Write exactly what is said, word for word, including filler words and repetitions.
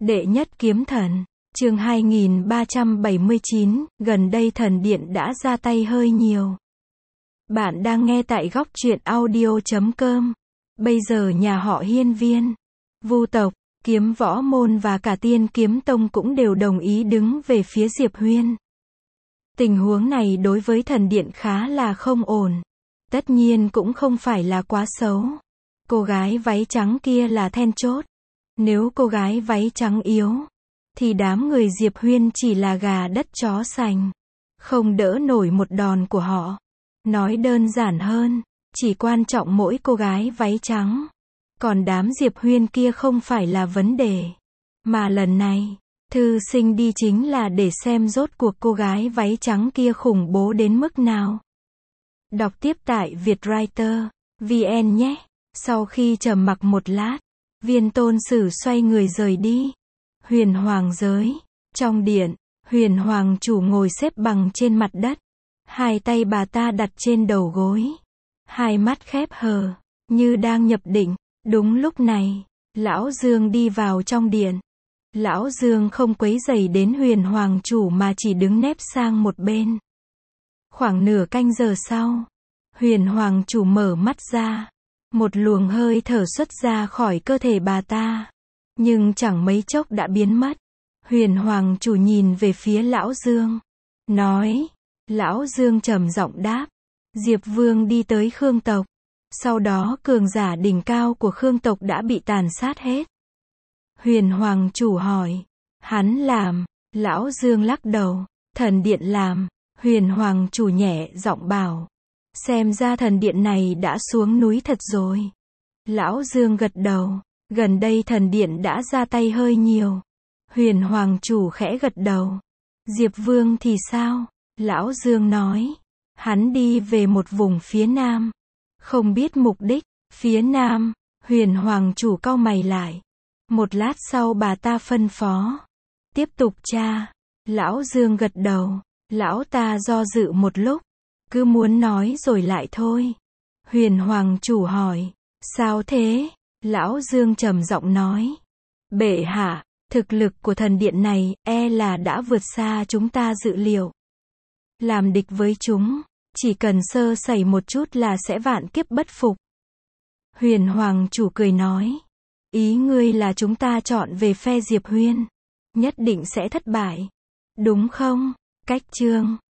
Đệ nhất kiếm thần, chương hai nghìn ba trăm bảy mươi chín, gần đây thần điện đã ra tay hơi nhiều. Bạn đang nghe tại góc truyện audio chấm com. Bây giờ nhà họ Hiên Viên, Vu tộc, Kiếm Võ môn và cả Tiên Kiếm tông cũng đều đồng ý đứng về phía Diệp Huyên. Tình huống này đối với thần điện khá là không ổn. Tất nhiên cũng không phải là quá xấu. Cô gái váy trắng kia là then chốt. Nếu cô gái váy trắng yếu, thì đám người Diệp Huyên chỉ là gà đất chó sành, không đỡ nổi một đòn của họ. Nói đơn giản hơn, chỉ quan trọng mỗi cô gái váy trắng. Còn đám Diệp Huyên kia không phải là vấn đề. Mà lần này, thư sinh đi chính là để xem rốt cuộc cô gái váy trắng kia khủng bố đến mức nào. Đọc tiếp tại Vietwriter chấm vn nhé. Sau khi trầm mặc một lát, Viên Tôn Sử xoay người rời đi. Huyền Hoàng giới. Trong điện, Huyền Hoàng chủ ngồi xếp bằng trên mặt đất. Hai tay bà ta đặt trên đầu gối. Hai mắt khép hờ, như đang nhập định. Đúng lúc này, Lão Dương đi vào trong điện. Lão Dương không quấy rầy đến Huyền Hoàng chủ mà chỉ đứng nép sang một bên. Khoảng nửa canh giờ sau, Huyền Hoàng chủ mở mắt ra. Một luồng hơi thở xuất ra khỏi cơ thể bà ta. Nhưng chẳng mấy chốc đã biến mất. Huyền Hoàng chủ nhìn về phía Lão Dương. Nói. Lão Dương trầm giọng đáp. Diệp Vương đi tới Khương tộc. Sau đó cường giả đỉnh cao của Khương tộc đã bị tàn sát hết. Huyền Hoàng chủ hỏi. Hắn làm. Lão Dương lắc đầu. Thần điện làm. Huyền Hoàng chủ nhẹ giọng bảo. Xem ra thần điện này đã xuống núi thật rồi. Lão Dương gật đầu. Gần đây thần điện đã ra tay hơi nhiều. Huyền Hoàng chủ khẽ gật đầu. Diệp Vương thì sao? Lão Dương nói. Hắn đi về một vùng phía nam. Không biết mục đích. Phía nam. Huyền Hoàng chủ cau mày lại. Một lát sau bà ta phân phó. Tiếp tục tra. Lão Dương gật đầu. Lão ta do dự một lúc. Cứ muốn nói rồi lại thôi. Huyền Hoàng chủ hỏi. Sao thế? Lão Dương trầm giọng nói. Bệ hạ, thực lực của thần điện này, e là đã vượt xa chúng ta dự liệu. Làm địch với chúng, chỉ cần sơ sẩy một chút là sẽ vạn kiếp bất phục. Huyền Hoàng chủ cười nói. Ý ngươi là chúng ta chọn về phe Diệp Huyên. Nhất định sẽ thất bại. Đúng không? Cách chương.